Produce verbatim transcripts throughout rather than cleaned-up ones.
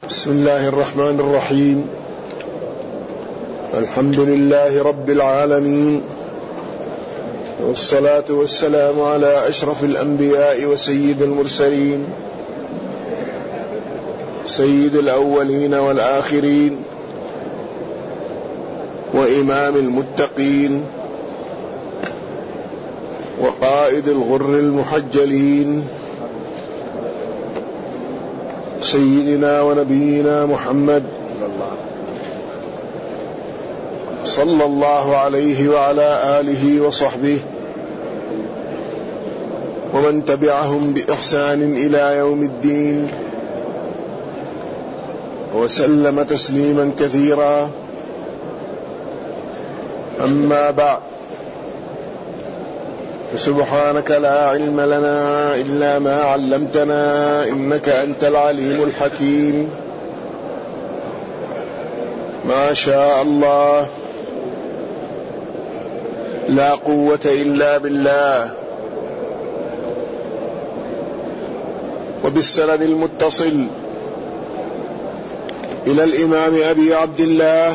بسم الله الرحمن الرحيم. الحمد لله رب العالمين، والصلاة والسلام على أشرف الأنبياء وسيد المرسلين، سيد الأولين والآخرين، وإمام المتقين، وقائد الغر المحجلين، سيدنا ونبينا محمد صلى الله عليه وعلى آله وصحبه ومن تبعهم بإحسان إلى يوم الدين، وسلم تسليما كثيرا. أما بعد، سبحانك لا علم لنا إلا ما علمتنا إنك أنت العليم الحكيم. ما شاء الله، لا قوة إلا بالله. وبالسند المتصل إلى الإمام أبي عبد الله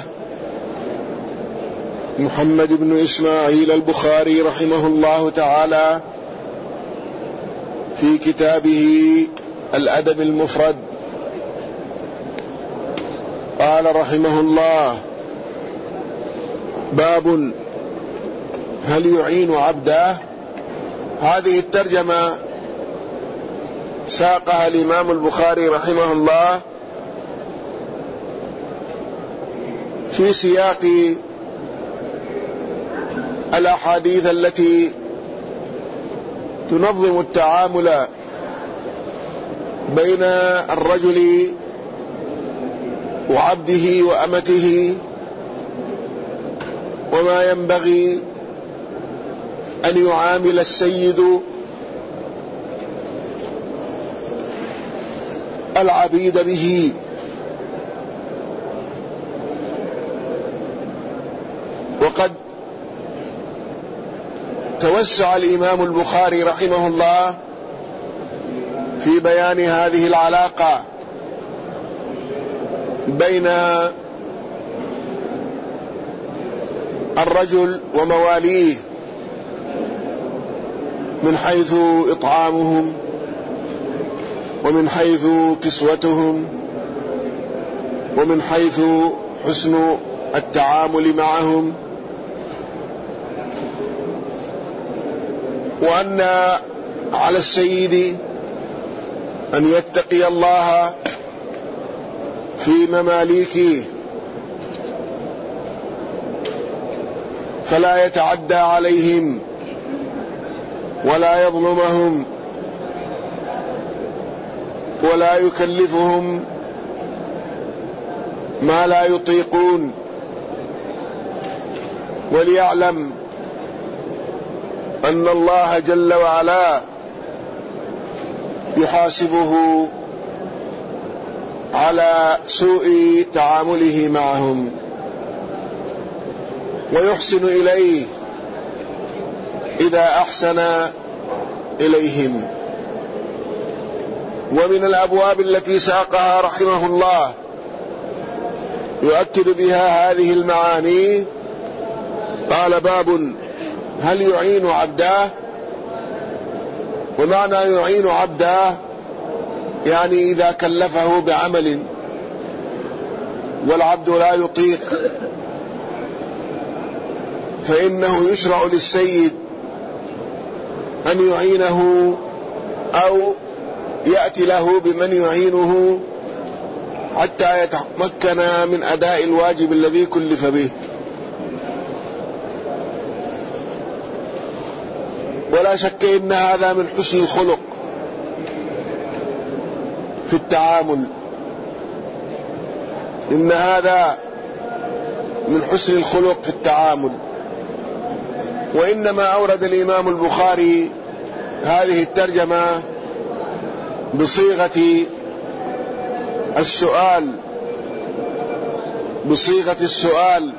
محمد بن إسماعيل البخاري رحمه الله تعالى في كتابه الأدب المفرد، قال رحمه الله: باب هل يعين عبده. هذه الترجمة ساقها الإمام البخاري رحمه الله في سياق الأحاديث التي تنظم التعامل بين الرجل وعبده وأمته، وما ينبغي أن يعامل السيد العبيد به. وقد توسع الإمام البخاري رحمه الله في بيان هذه العلاقة بين الرجل ومواليه من حيث إطعامهم، ومن حيث كسوتهم، ومن حيث حسن التعامل معهم، وأن على السيد أن يتقي الله في مماليكه فلا يتعدى عليهم ولا يظلمهم ولا يكلفهم ما لا يطيقون، وليعلم أن الله جل وعلا يحاسبه على سوء تعامله معهم ويحسن إليه إذا أحسن إليهم. ومن الأبواب التي ساقها رحمه الله يؤكد بها هذه المعاني، قال: باب هل يعين عبده. ومعنى يعين عبده يعني إذا كلفه بعمل والعبد لا يطيق، فإنه يشرع للسيد أن يعينه أو يأتي له بمن يعينه حتى يتمكن من أداء الواجب الذي كلف به. ولا شك إن هذا من حسن الخلق في التعامل، إن هذا من حسن الخلق في التعامل. وإنما أورد الإمام البخاري هذه الترجمة بصيغة السؤال بصيغة السؤال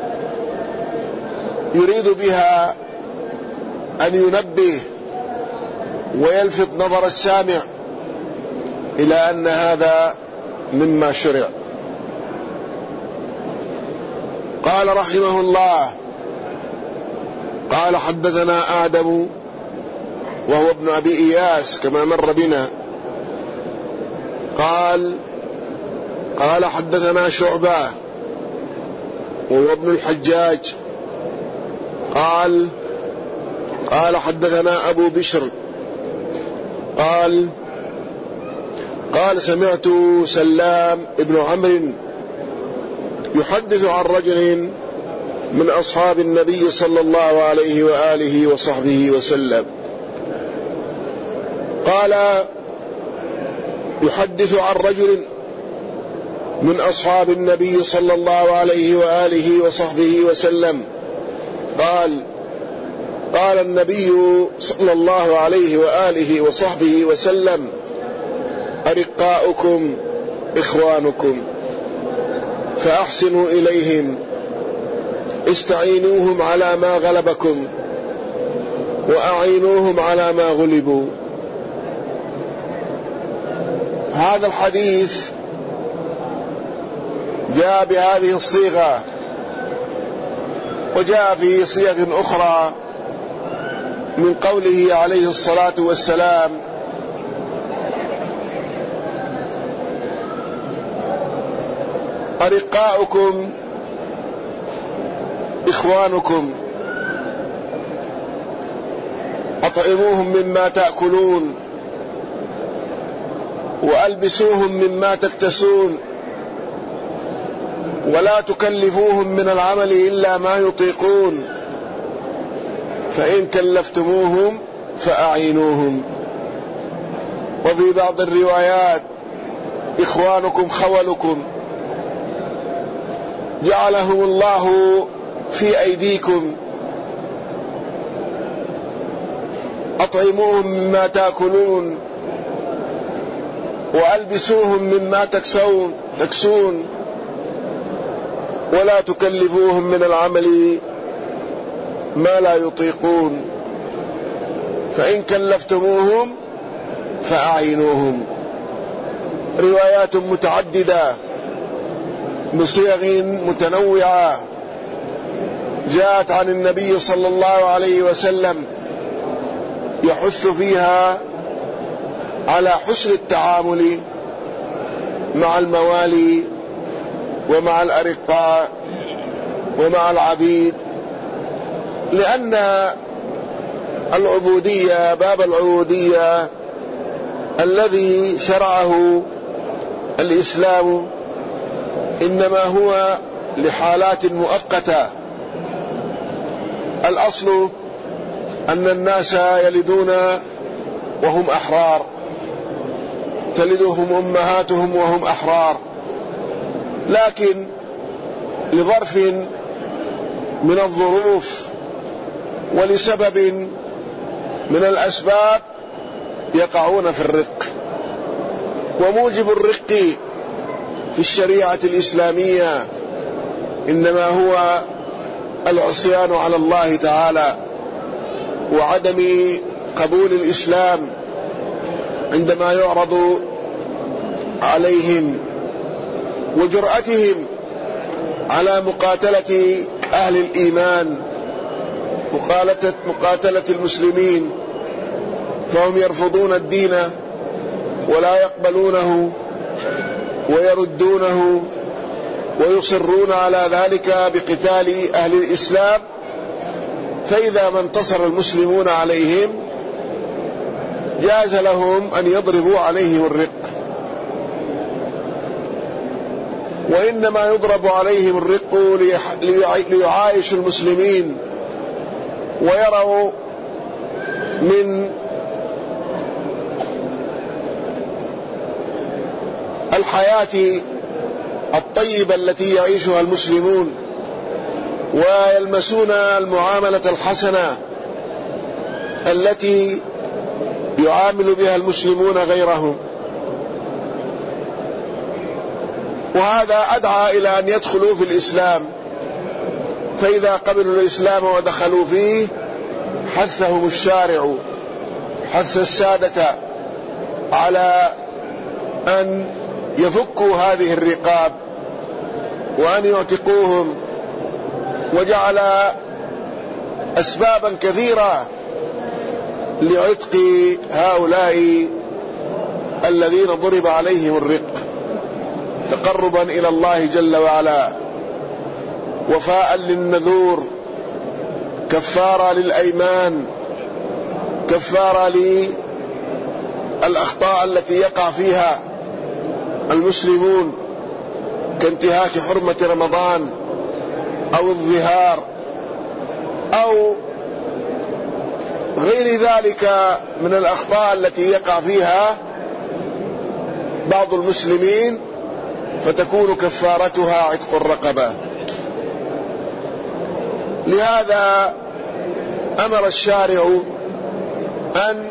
يريد بها أن ينبه ويلفت نظر السامع إلى أن هذا مما شرع. قال رحمه الله: قال حدثنا آدم وهو ابن أبي إياس كما مر بنا، قال قال حدثنا شعبة وهو ابن الحجاج، قال قال حدثنا أبو بشر قال قال سمعت سلام ابن عمرو يحدث عن رجل من أصحاب النبي صلى الله عليه وآله وصحبه وسلم، قال يحدث عن رجل من أصحاب النبي صلى الله عليه وآله وصحبه وسلم قال قال النبي صلى الله عليه وآله وصحبه وسلم: أرقاؤكم إخوانكم فأحسنوا إليهم، استعينوهم على ما غلبكم وأعينوهم على ما غلبوا. هذا الحديث جاء بهذه الصيغة، وجاء في صيغ أخرى من قوله عليه الصلاة والسلام: أرقاؤكم إخوانكم، أطعموهم مما تأكلون وألبسوهم مما تكتسون، ولا تكلفوهم من العمل إلا ما يطيقون، فإن كلفتموهم فأعينوهم. وفي بعض الروايات: إخوانكم خولكم، جعلهم الله في أيديكم، أطعموهم مما تأكلون وألبسوهم مما تكسون تكسون ولا تكلفوهم من العمل ما لا يطيقون، فإن كلفتموهم فأعينوهم. روايات متعددة بصيغ متنوعة جاءت عن النبي صلى الله عليه وسلم يحث فيها على حسن التعامل مع الموالي ومع الأرقاء ومع العبيد، لأن العبودية، باب العبودية الذي شرعه الإسلام إنما هو لحالات مؤقتة. الأصل أن الناس يلدون وهم أحرار، تلدهم أمهاتهم وهم أحرار، لكن لظرف من الظروف ولسبب من الأسباب يقعون في الرق. وموجب الرق في الشريعة الإسلامية إنما هو العصيان على الله تعالى وعدم قبول الإسلام عندما يعرض عليهم، وجرأتهم على مقاتلة أهل الإيمان، مقاتلة, مقاتلة المسلمين، فهم يرفضون الدين ولا يقبلونه ويردونه ويصرون على ذلك بقتال أهل الإسلام. فإذا ما انتصر المسلمون عليهم جاز لهم أن يضربوا عليهم الرق، وإنما يضرب عليهم الرق ليعايشوا المسلمين ويروا من الحياة الطيبة التي يعيشها المسلمون، ويلمسون المعاملة الحسنة التي يعامل بها المسلمون غيرهم. وهذا أدعى إلى أن يدخلوا في الإسلام، فإذا قبلوا الإسلام ودخلوا فيه حثهم الشارع، حث السادة على أن يفكوا هذه الرقاب وأن يعتقوهم، وجعل أسبابا كثيرة لعتق هؤلاء الذين ضرب عليهم الرق، تقربا إلى الله جل وعلا، وفاء للنذور، كفارة للأيمان، كفارة للأخطاء التي يقع فيها المسلمون كانتهاك حرمة رمضان أو الظهار أو غير ذلك من الأخطاء التي يقع فيها بعض المسلمين، فتكون كفارتها عتق الرقبة. لهذا أمر الشارع أن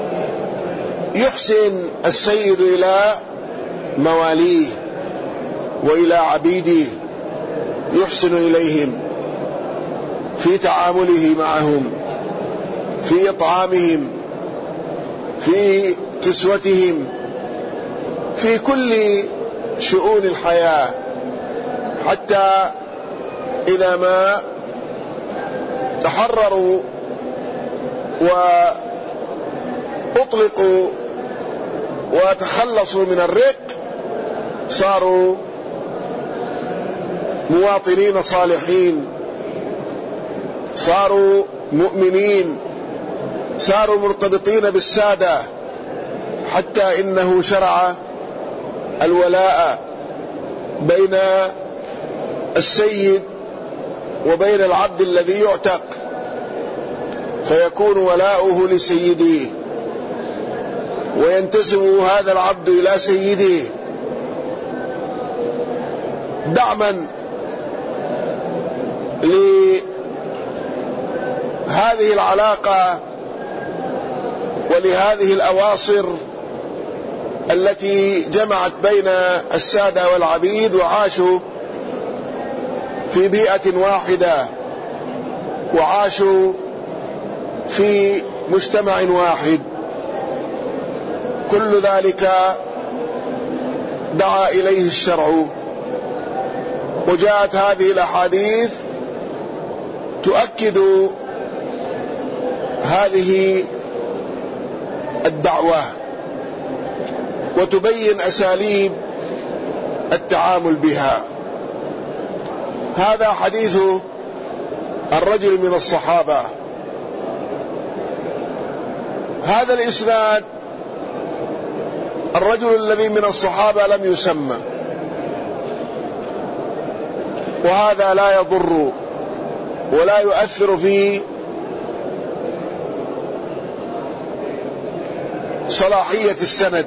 يحسن السيد إلى مواليه وإلى عبيده، يحسن إليهم في تعامله معهم، في إطعامهم، في كسوتهم، في كل شؤون الحياة، حتى إذا ما تحرروا وأطلقوا وتخلصوا من الرق صاروا مواطنين صالحين، صاروا مؤمنين، صاروا مرتبطين بالسادة، حتى إنه شرع الولاء بين السيد وبين العبد الذي يعتق، فيكون ولاؤه لسيده وينتسب هذا العبد إلى سيده دعما لهذه العلاقة ولهذه الأواصر التي جمعت بين السادة والعبيد وعاشوا في بيئة واحدة وعاشوا في مجتمع واحد. كل ذلك دعا إليه الشرع، وجاءت هذه الأحاديث تؤكد هذه الدعوة وتبين أساليب التعامل بها. هذا حديث الرجل من الصحابة. هذا الإسناد الرجل الذي من الصحابة لم يسمى، وهذا لا يضر ولا يؤثر في صلاحية السند،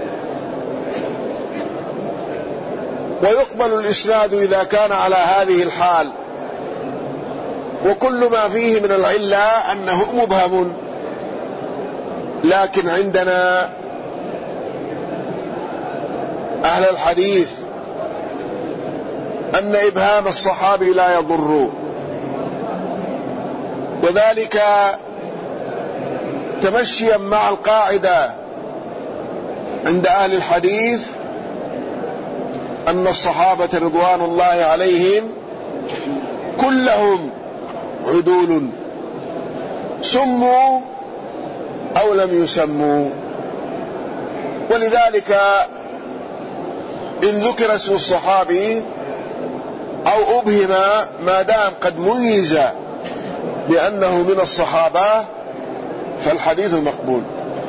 ويقبل الإسناد إذا كان على هذه الحال، وكل ما فيه من العلة أنه مبهم. لكن عندنا أهل الحديث أن إبهام الصحابي لا يضر، وذلك تمشيا مع القاعدة عند أهل الحديث أن الصحابة رضوان الله عليهم كلهم عدول، سموا أو لم يسموا. ولذلك إن ذكر اسم الصحابي أو أبهم ما دام قد ميز بأنه من الصحابة فالحديث مقبول.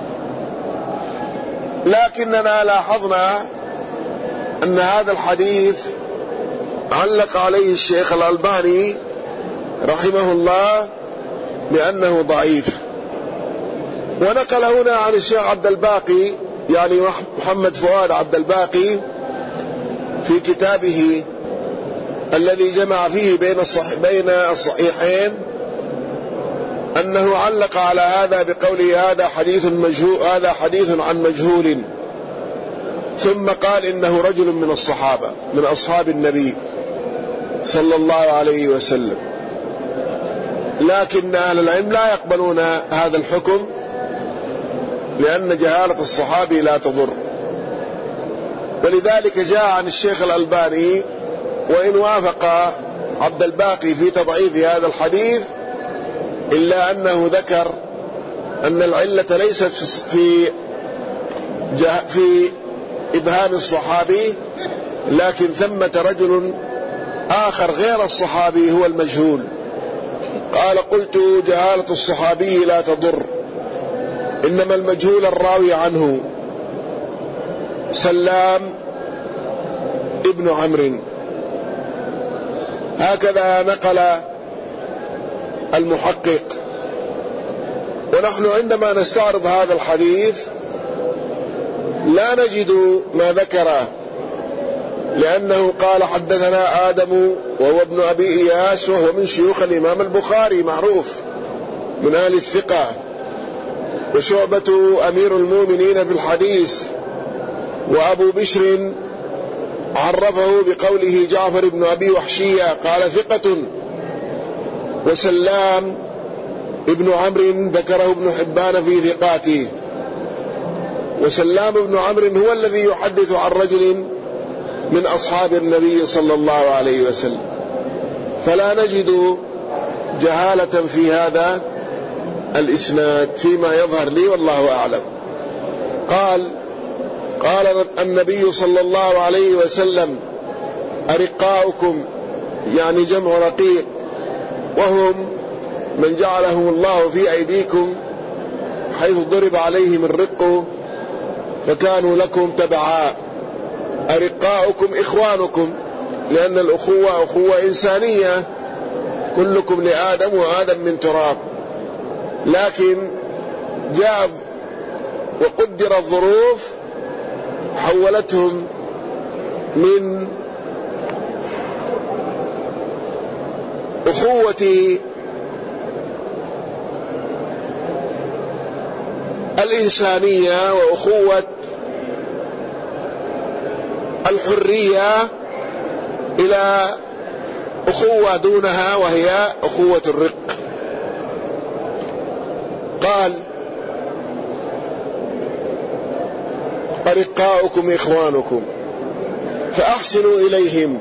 لكننا لاحظنا أن هذا الحديث علق عليه الشيخ الألباني رحمه الله بأنه ضعيف، ونقل هنا عن الشيخ عبد الباقي، يعني محمد فؤاد عبد الباقي، في كتابه الذي جمع فيه بين الصح... بين الصحيحين، أنه علق على هذا بقوله هذا حديث مجهول، هذا حديث عن مجهول، ثم قال إنه رجل من الصحابة من أصحاب النبي صلى الله عليه وسلم. لكن أهل العلم لا يقبلون هذا الحكم، لأن جهالة الصحابي لا تضر. ولذلك جاء عن الشيخ الألباني وإن وافق عبد الباقي في تضعيف هذا الحديث إلا أنه ذكر أن العلة ليست في في إبهام الصحابي، لكن ثمة رجل آخر غير الصحابي هو المجهول. قال: قلت: جهالة الصحابي لا تضر، إنما المجهول الراوي عنه. سلام ابن عمرو. هكذا نقل المحقق. ونحن عندما نستعرض هذا الحديث لا نجد ما ذكره، لأنه قال: حدثنا آدم وهو ابن أبي إياس وهو من شيوخ الإمام البخاري معروف من أهل الثقة، وشعبة أمير المؤمنين في الحديث، وأبو بشر عرفه بقوله جعفر بن أبي وحشية قال: ثقة. وسلام ابن عمرو ذكره ابن حبان في ثقاته. وسلام ابن عمرو هو الذي يحدث عن رجل من أصحاب النبي صلى الله عليه وسلم، فلا نجد جهالة في هذا الإسناد فيما يظهر لي والله أعلم. قال قال النبي صلى الله عليه وسلم: أرقاؤكم، يعني جمع رقيق، وهم من جعلهم الله في أيديكم حيث ضرب عليهم الرق فكانوا لكم تبعا. أرقاؤكم إخوانكم، لأن الأخوة أخوة إنسانية، كلكم لآدم وآدم من تراب، لكن جاء وقدر الظروف حولتهم من أخوة الإنسانية وأخوة الحرية إلى أخوة دونها وهي أخوة الرق. قال: أرقاؤكم إخوانكم فأحسنوا إليهم.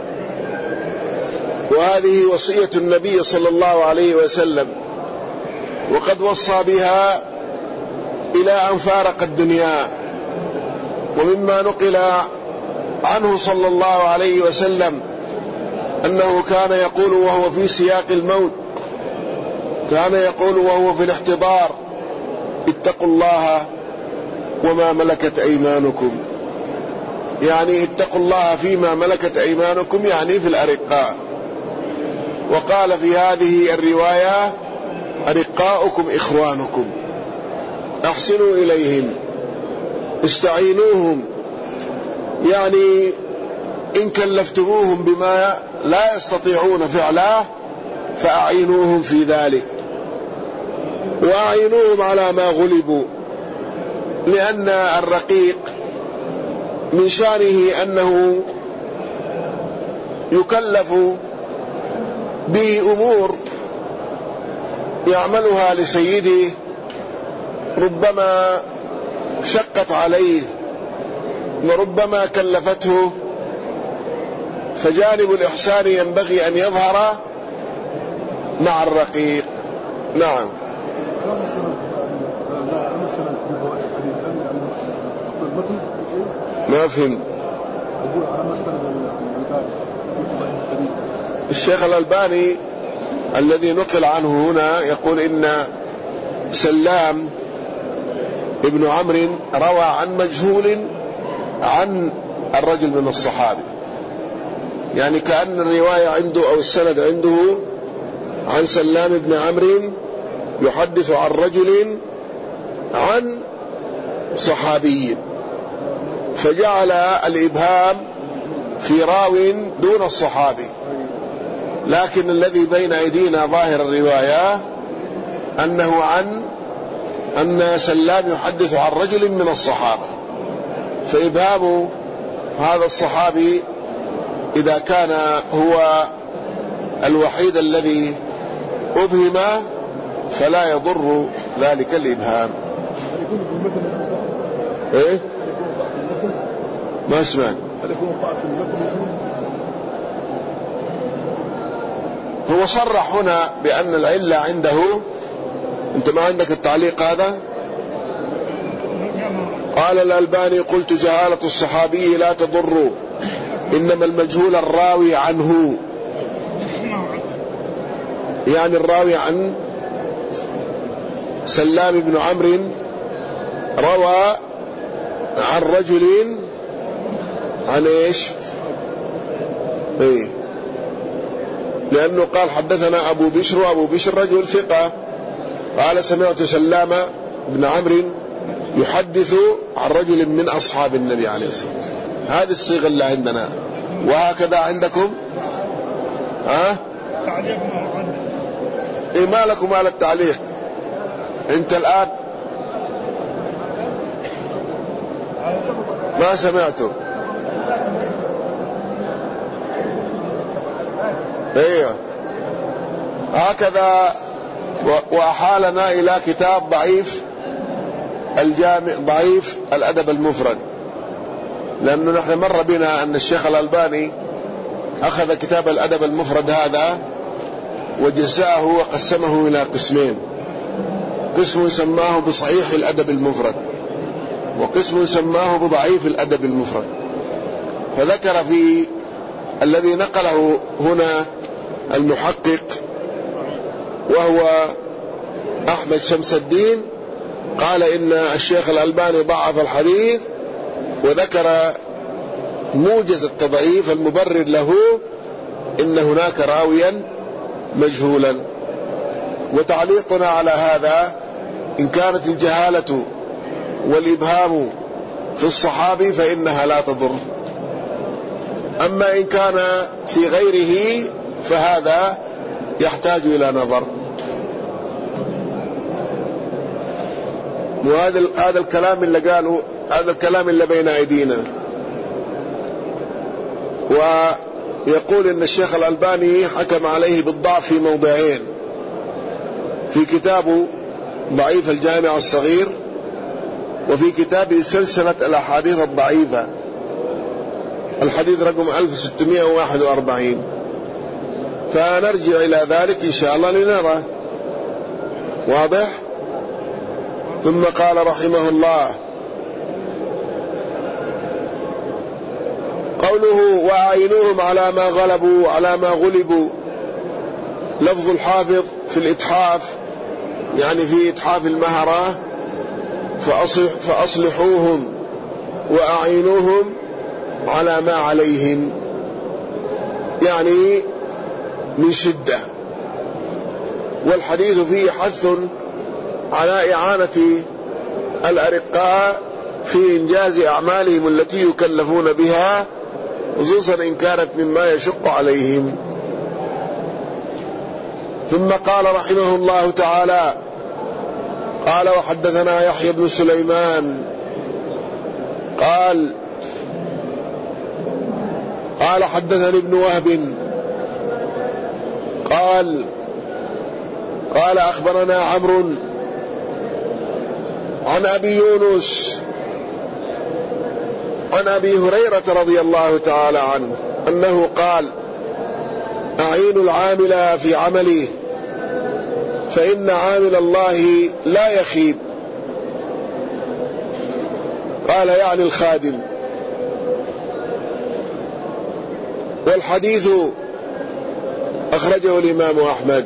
وهذه وصية النبي صلى الله عليه وسلم، وقد وصى بها إلى أن فارق الدنيا. ومما نقل عنه صلى الله عليه وسلم أنه كان يقول وهو في سياق الموت، كان يقول وهو في الاحتضار: اتقوا الله وما ملكت أيمانكم. يعني اتقوا الله فيما ملكت أيمانكم، يعني في الأرقاء. وقال في هذه الرواية: أرقاؤكم إخوانكم، أحسنوا إليهم، استعينوهم، يعني إن كلفتموهم بما لا يستطيعون فعله فأعينوهم في ذلك، وأعينوهم على ما غلبوا، لأن الرقيق من شانه أنه يكلف بأمور يعملها لسيده ربما شقت عليه وربما كلفته، فجانب الإحسان ينبغي أن يظهر مع الرقيق. نعم. ما فهم. الشيخ الألباني الذي نقل عنه هنا يقول إن سلام ابن عمرو روى عن مجهول عن الرجل من الصحابة، يعني كأن الرواية عنده أو السند عنده عن سلام ابن عمرو يحدث عن رجل عن صحابي، فجعل الإبهام في راو دون الصحابي. لكن الذي بين أيدينا ظاهر الرواية أنه عن أن سلام يحدث عن رجل من الصحابة، فإبهام هذا الصحابي إذا كان هو الوحيد الذي أبهم فلا يضر ذلك الإبهام. إيه؟ ما سمعت. هو صرح هنا بأن العلة عنده. أنت ما عندك التعليق هذا؟ قال الألباني: قلت جهالة الصحابي لا تضر، إنما المجهول الراوي عنه، يعني الراوي عن سلام بن عمرو روى عن رجل عن ايش؟ ايه، لأنه قال حدثنا أبو بشر، وأبو بشر رجل ثقة، قال سمعت سلام بن عمرو يحدث عن رجل من أصحاب النبي عليه الصلاة والسلام. هذه الصيغة اللي عندنا، وهكذا عندكم. ها؟ إيه ما لكم مال التعليق؟ أنت الآن ما سمعته. ايوه هكذا. وأحالنا إلى كتاب ضعيف الجامع، ضعيف الأدب المفرد، لأنه نحن مر بنا أن الشيخ الألباني أخذ كتاب الأدب المفرد هذا وجزأه وقسمه إلى قسمين، قسم سماه بصحيح الأدب المفرد، وقسم سماه بضعيف الأدب المفرد. فذكر في الذي نقله هنا المحقق وهو أحمد شمس الدين، قال إن الشيخ الألباني ضعف الحديث، وذكر موجز التضعيف المبرر له إن هناك راويا مجهولا. وتعليقنا على هذا: إن كانت الجهالة والإبهام في الصحابي فإنها لا تضر، أما إن كان في غيره فهذا يحتاج إلى نظر. وهذا هذا الكلام اللي قاله، هذا الكلام اللي بين أيدينا. ويقول إن الشيخ الألباني حكم عليه بالضعف في موضعين: في كتابه ضعيف الجامع الصغير، وفي كتابه سلسلة الأحاديث الضعيفة، الحديث رقم ألف وستمائة وواحد وأربعين. فنرجع إلى ذلك إن شاء الله لنرى. واضح؟ ثم قال رحمه الله: قوله وأعينوهم على ما غلبوا على ما غلبوا، لفظ الحافظ في الإتحاف يعني في إتحاف المهرة، فأصلح فأصلحوهم وأعينوهم على ما عليهم، يعني من شدة. والحديث فيه حث على إعانة الأرقاء في إنجاز أعمالهم التي يكلفون بها، خصوصا إن كانت مما يشق عليهم. ثم قال رحمه الله تعالى: قال وحدثنا يحيى بن سليمان قال قال حدثني ابن وهب قال قال أخبرنا عمرو عن أبي يونس عن أبي هريرة رضي الله تعالى عنه أنه قال: أعين العامل في عمله فإن عامل الله لا يخيب. قال يعني الخادم. والحديث أخرجه الإمام أحمد.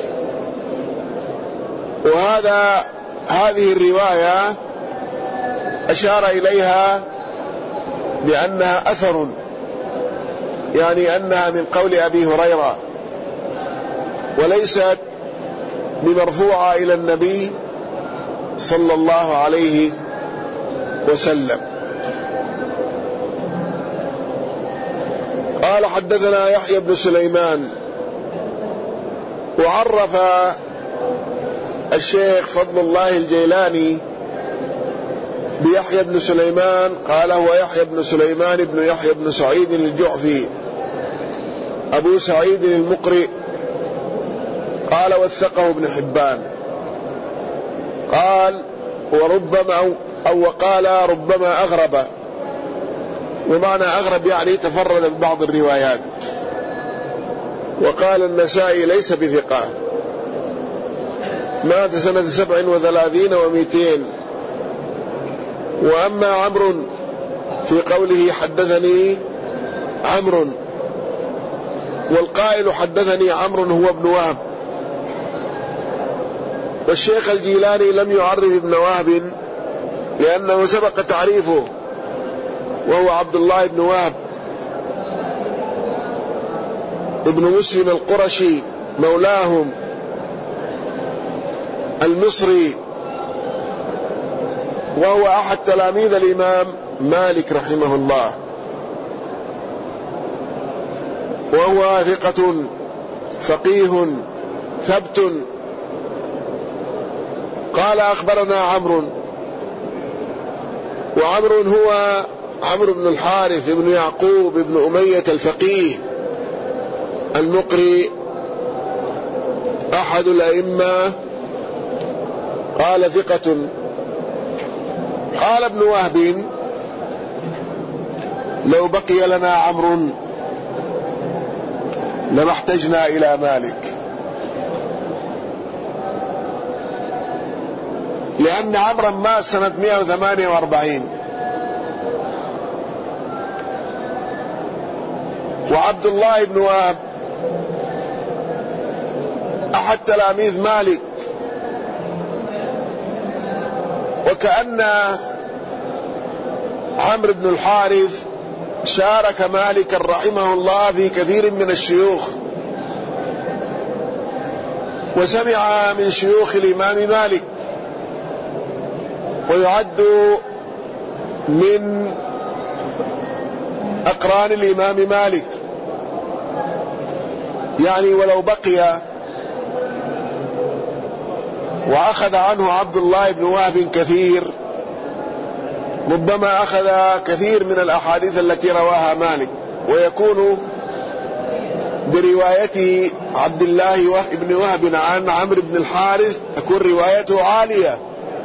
وهذا هذه الرواية أشار إليها بأنها أثر، يعني أنها من قول أبي هريرة وليست بمرفوعة إلى النبي صلى الله عليه وسلم. قال حدثنا يحيى بن سليمان. وعرف الشيخ فضل الله الجيلاني بيحيى بن سليمان، قال هو يحيى بن سليمان بن يحيى بن سعيد الجعفي أبو سعيد المقرئ، قال وثقه ابن حبان. قال وربما أو, أو وقال ربما أغرب، ومعنى أغرب يعني تفرد ببعض الروايات. وقال النسائي ليس بثقة. مات سنة سبع وثلاثين ومئتين. وأما عمرو في قوله حدثني عمرو، والقائل حدثني عمرو هو ابن وهب، والشيخ الجيلاني لم يعرف ابن وهب لأنه سبق تعريفه، وهو عبد الله بن وهب ابن مسلم القرشي مولاهم المصري، وهو أحد تلاميذ الإمام مالك رحمه الله، وهو ثقة فقيه ثبت. قال أخبرنا عمرو، وعمرو هو عمرو بن الحارث بن يعقوب بن أمية الفقيه المقري أحد الأئمة، قال ثقة. قال ابن وهب لو بقي لنا عمرو لما احتجنا إلى مالك، لأن عمرا مات سنة مئة وثمانية وأربعين، وعبد الله بن وهب أحد تلاميذ مالك، وكأن عمرو بن الحارث شارك مالك رحمه الله في كثير من الشيوخ، وسمع من شيوخ الإمام مالك، ويعد من أقران الإمام مالك. يعني ولو بقي وأخذ عنه عبد الله بن وهب كثير، ربما أخذ كثير من الأحاديث التي رواها مالك، ويكون برواية عبد الله بن وهب عن عمرو بن الحارث تكون روايته عالية،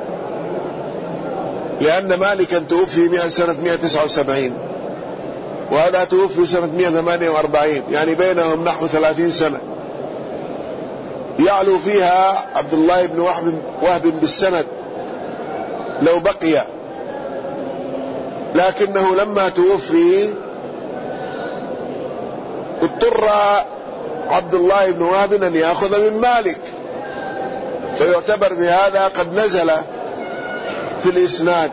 لأن مالكا توفي سنة مئة وتسعة وسبعين، وهذا توفي سنة مئة وثمانية وأربعين، يعني بينهم نحو ثلاثين سنة، يعلو فيها عبد الله بن وهب بالسند لو بقي، لكنه لما توفي اضطر عبد الله بن وهب أن يأخذ من مالك، فيعتبر بهذا قد نزل في الإسناد.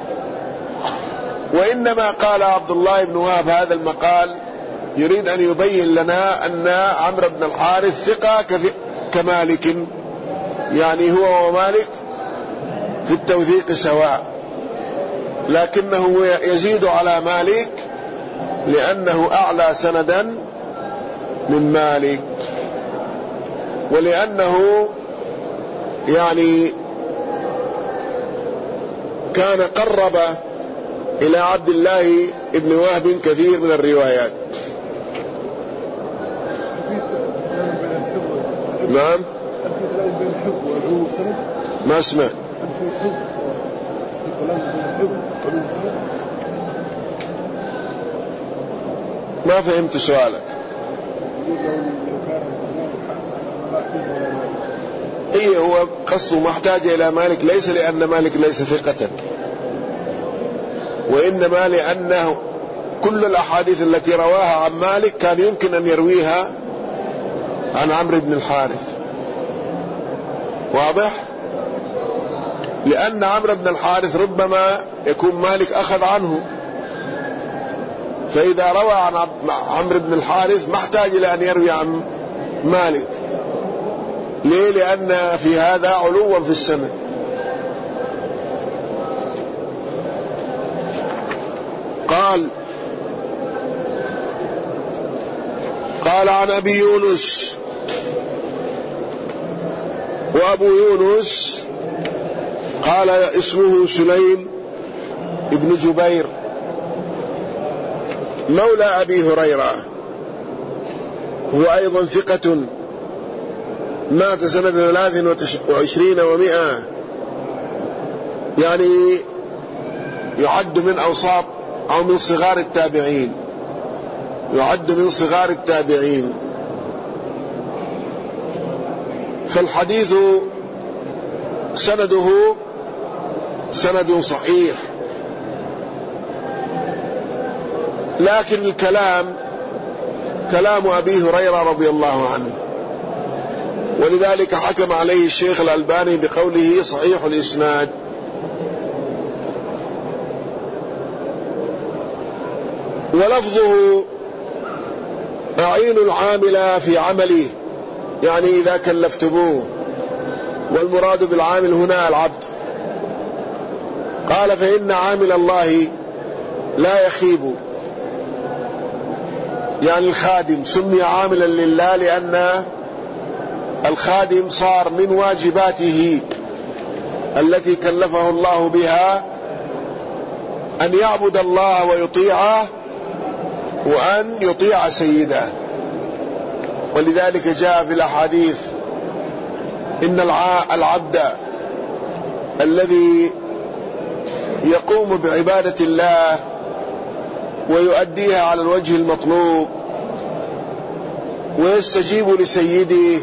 وإنما قال عبد الله بن وهب هذا المقال يريد أن يبين لنا أن عمرو بن الحارث ثقة كمالك، يعني هو ومالك في التوثيق سواء، لكنه يزيد على مالك لأنه أعلى سندا من مالك، ولأنه يعني كان قرب إلى عبد الله بن وهب كثير من الروايات. نعم ما اسمع ما فهمت سؤالك. ايه هو قصده محتاج الى مالك ليس لان مالك ليس ثقة، وانما لانه كل الاحاديث التي رواها عن مالك كان يمكن ان يرويها عن عمرو بن الحارث، واضح؟ لان عمرو بن الحارث ربما يكون مالك اخذ عنه، فاذا روى عن عمرو بن الحارث ما احتاج الى ان يروي عن مالك. ليه؟ لان في هذا علوا في السند. قال قال عن ابي يونس، وابو يونس قال اسمه سليم ابن جبير مولى ابي هريرة، هو ايضا ثقة، مات سنة ثلاث وعشرين ومئة، يعني يعد من اوساط أو من صغار التابعين، يعد من صغار التابعين. فالحديث سنده سند صحيح، لكن الكلام كلام أبي هريرة رضي الله عنه، ولذلك حكم عليه الشيخ الألباني بقوله صحيح الإسناد. ولفظه أعين العامل في عمله، يعني إذا كلفتموه، والمراد بالعامل هنا العبد. قال فإن عامل الله لا يخيب، يعني الخادم سمي عاملا لله لأن الخادم صار من واجباته التي كلفه الله بها أن يعبد الله ويطيعه وأن يطيع سيده. ولذلك جاء في الأحاديث إن العبد الذي يقوم بعبادة الله ويؤديها على الوجه المطلوب ويستجيب لسيده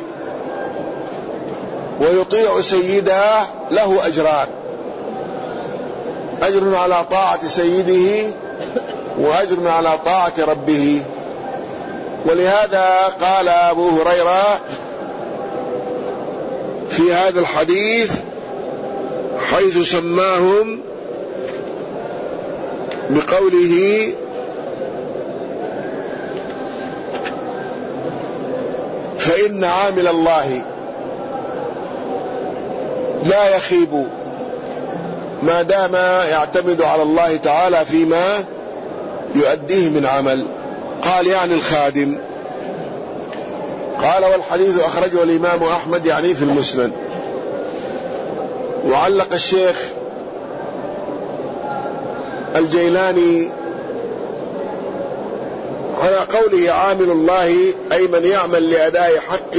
ويطيع سيده له أجران: أجر على طاعة سيده وأجر على طاعة ربه. ولهذا قال أبو هريرة في هذا الحديث حيث سماهم بقوله فإن عامل الله لا يخيب ما دام يعتمد على الله تعالى فيما يؤديه من عمل. قال يعني الخادم. قال والحديث أخرجه الإمام أحمد يعني في المسند. وعلق الشيخ الجيلاني على قوله عامل الله أي من يعمل لأداء حق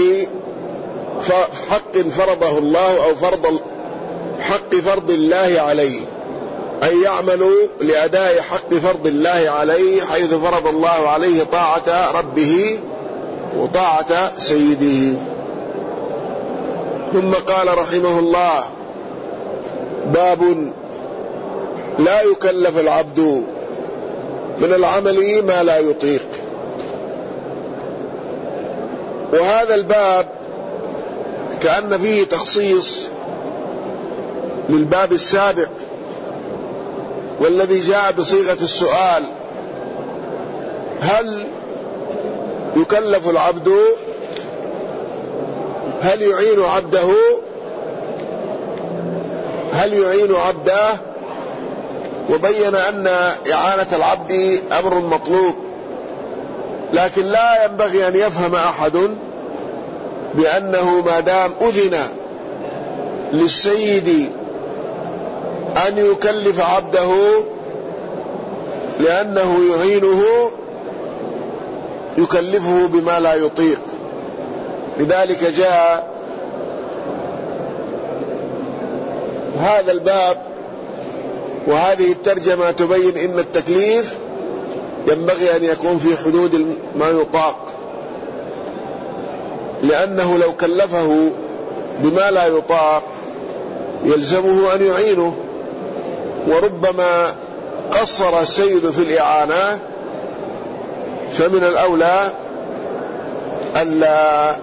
حق فرضه الله أو فرض حق فرض الله عليه، أي يعمل لأداء حق فرض الله عليه حيث فرض الله عليه طاعة ربه وطاعة سيده. ثم قال رحمه الله: باب لا يكلف العبد من العمل ما لا يطيق. وهذا الباب كأن فيه تخصيص للباب السابق والذي جاء بصيغة السؤال: هل يكلف العبد؟ هل يعين عبده؟ هل يعين عبده؟ وبين أن إعانة العبد أمر مطلوب، لكن لا ينبغي أن يفهم أحد بأنه ما دام أذن للسيد أن يكلف عبده لأنه يعينه يكلفه بما لا يطيق. لذلك جاء هذا الباب وهذه الترجمة تبين إن التكليف ينبغي أن يكون في حدود ما يطاق، لأنه لو كلفه بما لا يطاق يلزمه أن يعينه، وربما قصر السيد في الإعانة، فمن الأولى ألا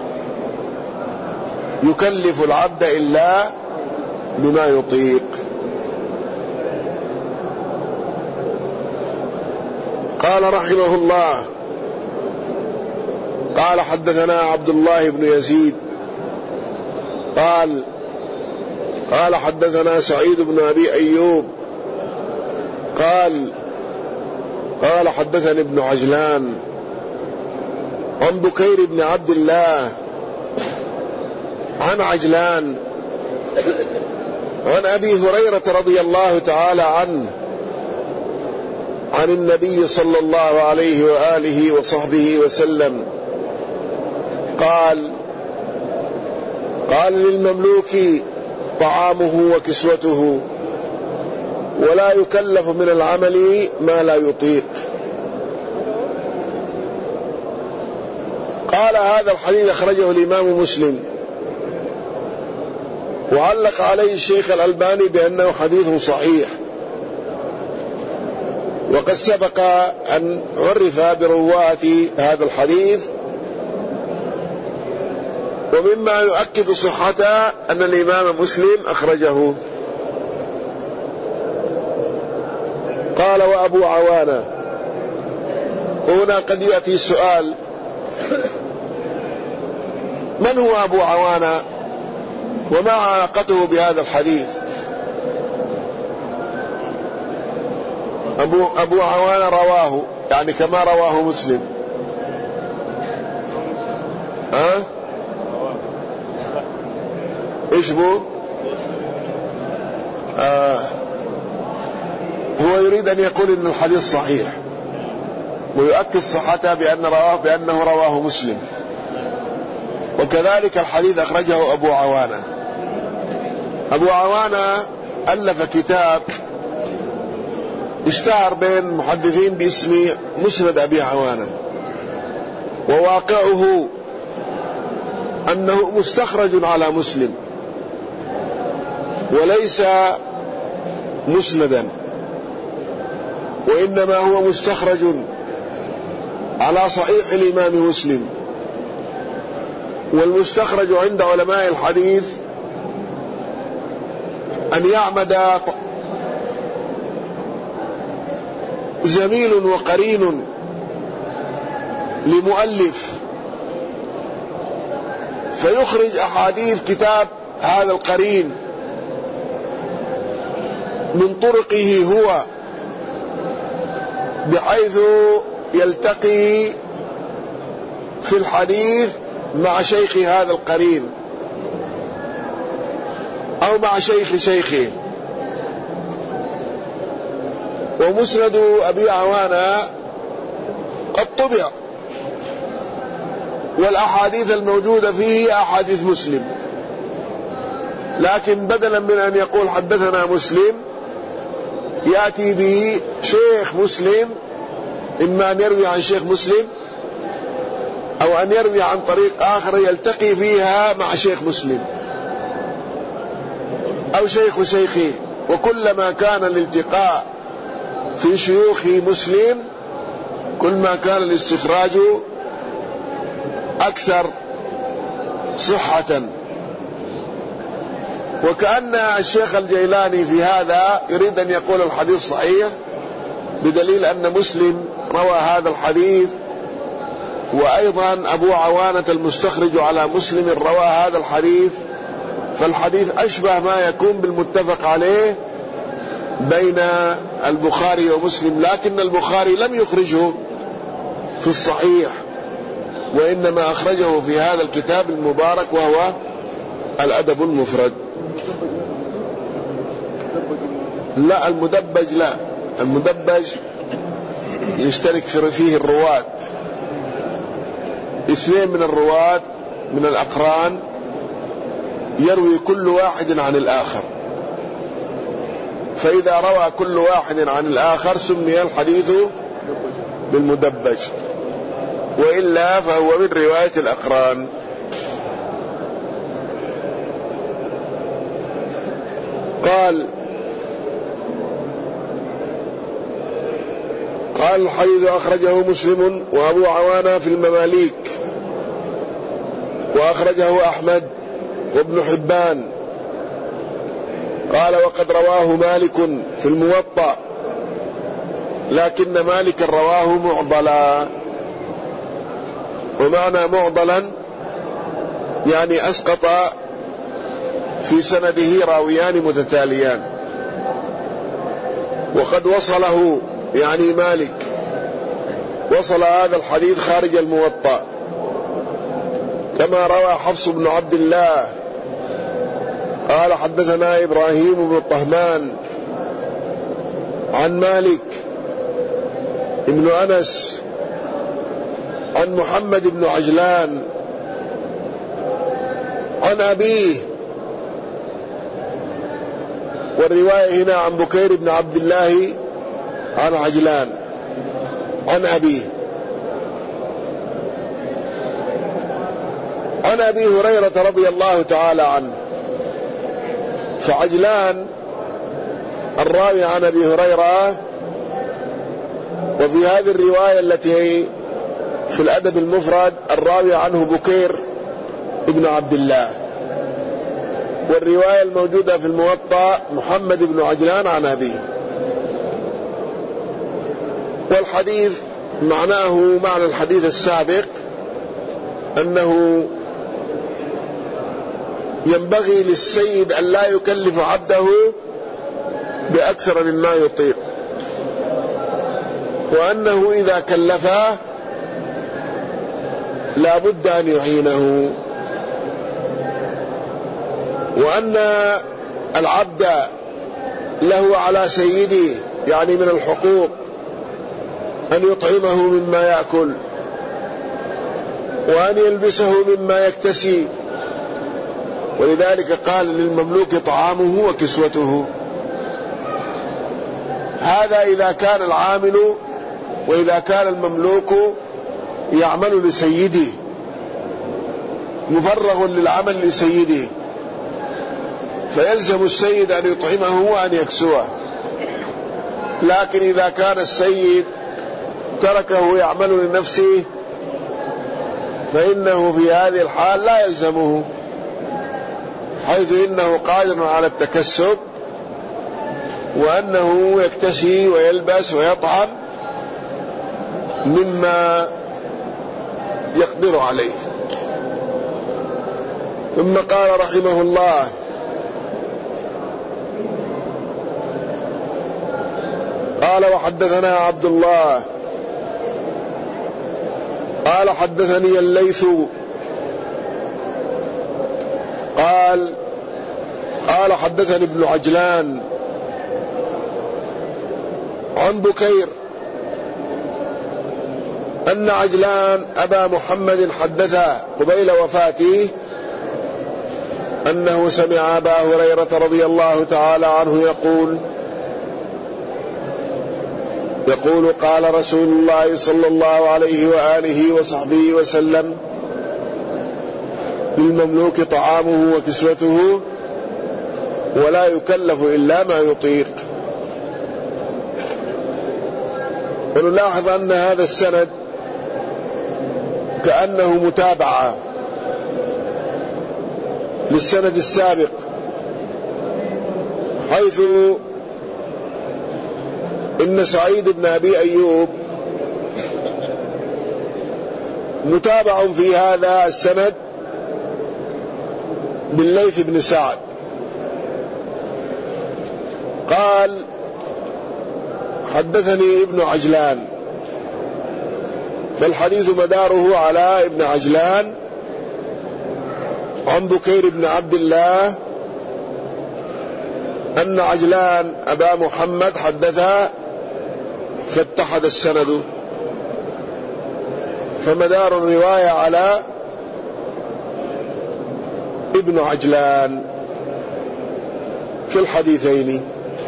يكلف العبد إلا بما يطيق. قال رحمه الله: قال حدثنا عبد الله بن يزيد قال قال حدثنا سعيد بن أبي أيوب قال قال حدثني ابن عجلان عن بكير بن عبد الله عن عجلان عن أبي هريرة رضي الله تعالى عنه عن النبي صلى الله عليه وآله وصحبه وسلم قال: قال للمملوك طعامه وكسوته ولا يكلف من العمل ما لا يطيق. قال هذا الحديث أخرجه الإمام مسلم، وعلق عليه الشيخ الألباني بأنه حديث صحيح، وقد سبق أن عرف برواة هذا الحديث. ومما يؤكد صحته أن الإمام مسلم أخرجه. قال وأبو عوانة. هنا قد يأتي السؤال: من هو أبو عوانة وما علاقته بهذا الحديث؟ أبو, أبو عوانة رواه يعني كما رواه مسلم. ها أه؟ إيش بو آه هو يريد أن يقول إن الحديث صحيح، ويؤكد صحته بأن رواه بأنه رواه مسلم، وكذلك الحديث أخرجه أبو عوانة. أبو عوانة ألف كتاب اشتهر بين المحدثين باسم مسند أبي عوانة، وواقعه أنه مستخرج على مسلم وليس مسندا، وإنما هو مستخرج على صحيح الإمام مسلم. والمستخرج عند علماء الحديث أن يعمد زميل وقرين لمؤلف فيخرج أحاديث كتاب هذا القرين من طرقه هو، بحيث يلتقي في الحديث مع شيخ هذا القرين أو مع شيخ شيخه. ومسند أبي عوانة قد طبع، والأحاديث الموجودة فيه أحاديث مسلم، لكن بدلا من أن يقول حدثنا مسلم يأتي به شيخ مسلم، إما أن يروي عن شيخ مسلم أو أن يروي عن طريق آخر يلتقي فيها مع شيخ مسلم أو شيخ شيخه. وكلما كان الالتقاء في شيوخ مسلم كل ما كان الاستخراج أكثر صحة. وكأن الشيخ الجيلاني في هذا يريد أن يقول الحديث صحيح بدليل أن مسلم روى هذا الحديث، وأيضا أبو عوانة المستخرج على مسلم روى هذا الحديث، فالحديث أشبه ما يكون بالمتفق عليه بين البخاري ومسلم، لكن البخاري لم يخرجه في الصحيح، وإنما أخرجه في هذا الكتاب المبارك وهو الأدب المفرد. لا المدبج لا، المدبج يشترك فيه الرواة، اثنين من الرواة من الأقران يروي كل واحد عن الآخر، فإذا روى كل واحد عن الآخر سمي الحديث بالمدبج، وإلا فهو من رواية الأقران. قال قال الحديث أخرجه مسلم وأبو عوانة في المماليك، وأخرجه أحمد وابن حبان. قال وقد رواه مالك في الموطأ، لكن مالك رواه معضلا. ومعنى معضلا يعني أسقط في سنده راويان متتاليان، وقد وصله يعني مالك وصل هذا الحديث خارج الموطأ، كما روى حفص بن عبد الله قال حدثنا إبراهيم بن الطهمان عن مالك ابن أنس عن محمد بن عجلان عن أبيه والرواية هنا عن بكير بن عبد الله عن عجلان عن أبيه. عن أبي هريرة رضي الله تعالى عنه. فعجلان الراوي عن أبي هريرة، وفي هذه الرواية التي في الأدب المفرد الراوي عنه بكير ابن عبد الله، والرواية الموجودة في الموطأ محمد بن عجلان عن أبيه. والحديث معناه معنى الحديث السابق، أنه ينبغي للسيد أن لا يكلف عبده بأكثر مما يطيق، وأنه إذا كلفه لا بد أن يعينه، وأن العبد له على سيده يعني من الحقوق أن يطعمه مما يأكل، وأن يلبسه مما يكتسي، ولذلك قال للمملوك طعامه وكسوته. هذا إذا كان العامل وإذا كان المملوك يعمل لسيده، مفرغ للعمل لسيده، فيلزم السيد أن يطعمه وأن يكسوه. لكن إذا كان السيد تركه يعمل لنفسه فإنه في هذه الحال لا يلزمه، حيث إنه قادر على التكسب، وأنه يكتسي ويلبس ويطعم مما يقدر عليه. ثم قال رحمه الله: قال وحدثنا عبد الله قال حدثني الليث قال قال حدثني ابن عجلان عن بكير أن عجلان أبا محمد حدث قبيل وفاته أنه سمع أبا هريرة رضي الله تعالى عنه يقول يقول قال رسول الله صلى الله عليه وآله وصحبه وسلم: للمملوك طعامه وكسوته ولا يكلف إلا ما يطيق. ونلاحظ أن هذا السند كأنه متابعة للسند السابق، حيث إن سعيد بن أبي أيوب متابع في هذا السند بالليث بن سعد. قال: حدثني ابن عجلان، فالحديث مداره على ابن عجلان عن بكير بن عبد الله أن عجلان أبا محمد حدث، فاتحد السند، فمدار الرواية على ابن عجلان في الحديثين.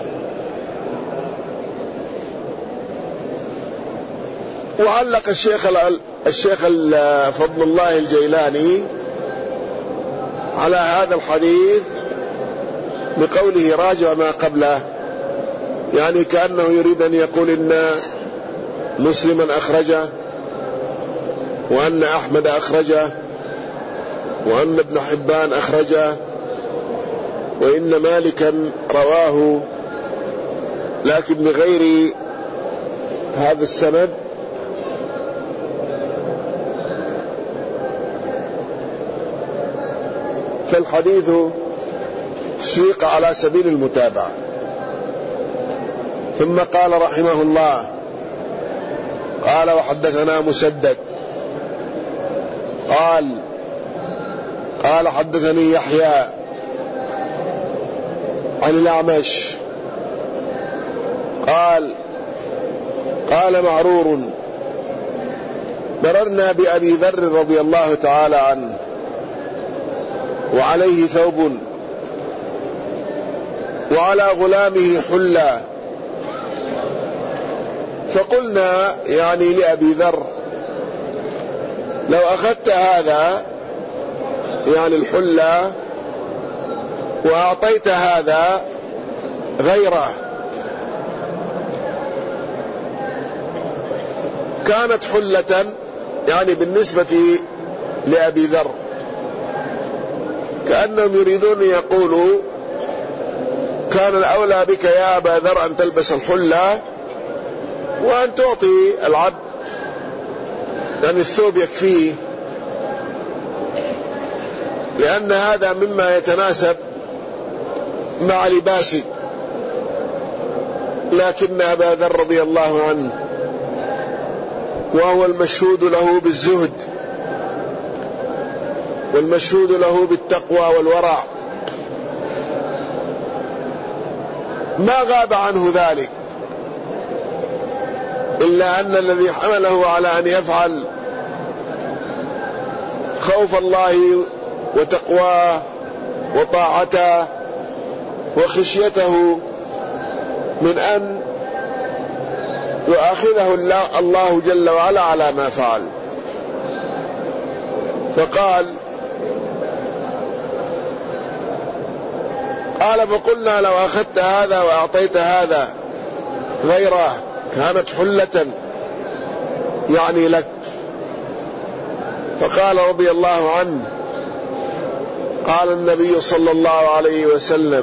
وعلق الشيخ الشيخ فضل الله الجيلاني على هذا الحديث بقوله: راجع ما قبله، يعني كأنه يريد أن يقول إن مسلما أخرجه، وأن أحمد أخرجه، وأن ابن حبان أخرجه، وإن مالكا رواه، لكن بغير هذا السند. فالحديث سيق على سبيل المتابعة. ثم قال رحمه الله: قال وحدثنا مسدد قال قال حدثني يحيى عن الأعمش قال قال معرور: مررنا بأبي ذر رضي الله تعالى عنه وعليه ثوب وعلى غلامه حلة. فقلنا يعني لأبي ذر: لو أخذت هذا يعني الحلة وأعطيت هذا غيره كانت حلة، يعني بالنسبة لأبي ذر كأنهم يريدون يقولوا: كان الأولى بك يا أبا ذر أن تلبس الحلة وأن تعطي العبد، لأن الثوب يكفيه، لأن هذا مما يتناسب مع لباسه. لكن أبا ذر رضي الله عنه، وهو المشهود له بالزهد والمشهود له بالتقوى والورع، ما غاب عنه ذلك، إلا أن الذي حمله على أن يفعل خوف الله وتقواه وطاعته وخشيته من أن يؤاخذه الله جل وعلا على ما فعل. فقال قال فقلنا: لو أخذت هذا وأعطيت هذا غيره كانت حلة يعني لك. فقال رضي الله عنه: قال النبي صلى الله عليه وسلم: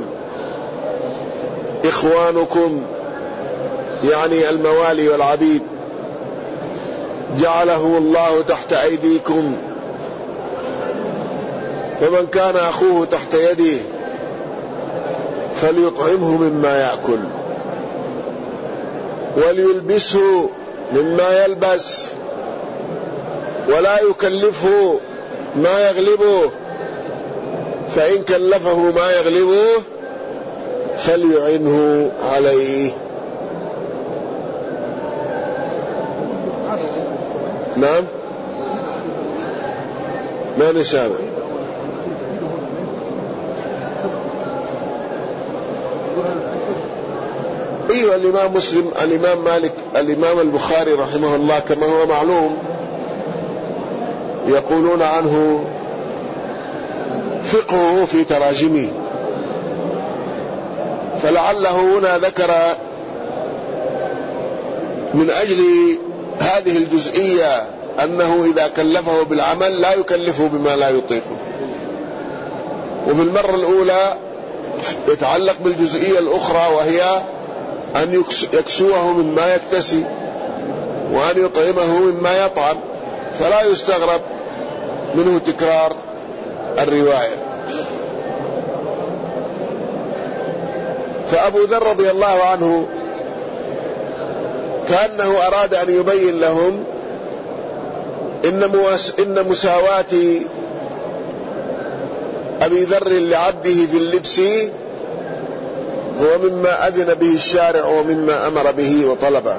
إخوانكم يعني الموالي والعبيد جعلهم الله تحت أيديكم، فمن كان أخوه تحت يده فليطعمه مما يأكل وليلبسه مما يلبس ولا يكلفه ما يغلبه، فإن كلفه ما يغلبه فليعنه عليه. نعم، ما نسامع. أيوة، الإمام مسلم، الإمام مالك، الإمام البخاري رحمه الله كما هو معلوم يقولون عنه فقهه في تراجمه، فلعله هنا ذكر من أجل هذه الجزئية أنه إذا كلفه بالعمل لا يكلفه بما لا يطيقه. وفي المرة الأولى يتعلق بالجزئية الأخرى، وهي أن يكسوه مما يكتسي وأن يطعمه مما يطعم، فلا يستغرب منه تكرار الرواية. فأبو ذر رضي الله عنه كأنه أراد أن يبين لهم إن مساواة أبي ذر لعبده في اللبس هو مما أذن به الشارع ومما أمر به وطلبه.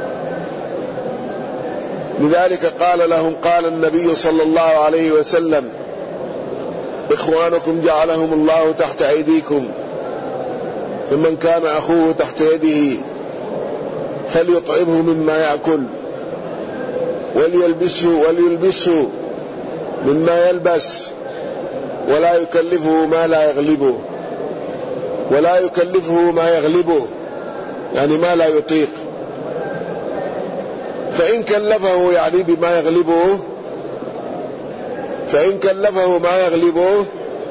لذلك قال لهم: قال النبي صلى الله عليه وسلم: إخوانكم جعلهم الله تحت أيديكم، فمن كان أخوه تحت يده فليطعمه مما يأكل وليلبسه وليلبسه مما يلبس ولا يكلفه ما لا يغلبه ولا يكلفه ما يغلبه يعني ما لا يطيق، فإن كلفه يعني بما يغلبه فإن كلفه ما يغلبه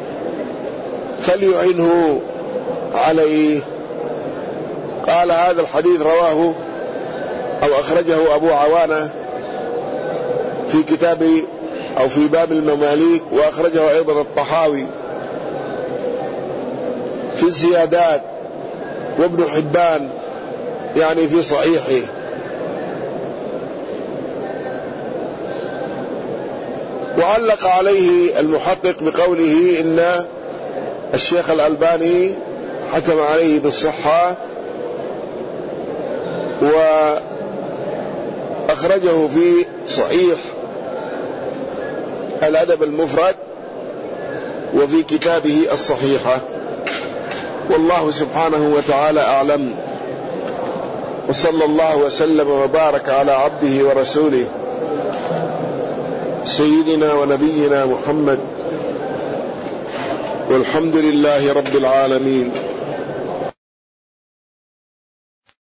فليعنه عليه. قال هذا الحديث رواه أو أخرجه أبو عوانة في كتاب أو في باب المماليك، وأخرجه أيضا الطحاوي في الزيادات، وابن حبان يعني في صحيحه. وعلق عليه المحقق بقوله إن الشيخ الألباني حكم عليه بالصحة، وأخرجه في صحيح الأدب المفرد وفي كتابه الصحيحة. والله سبحانه وتعالى أعلم. وصلى الله وسلم وبارك على عبده ورسوله سيدنا ونبينا محمد، والحمد لله رب العالمين.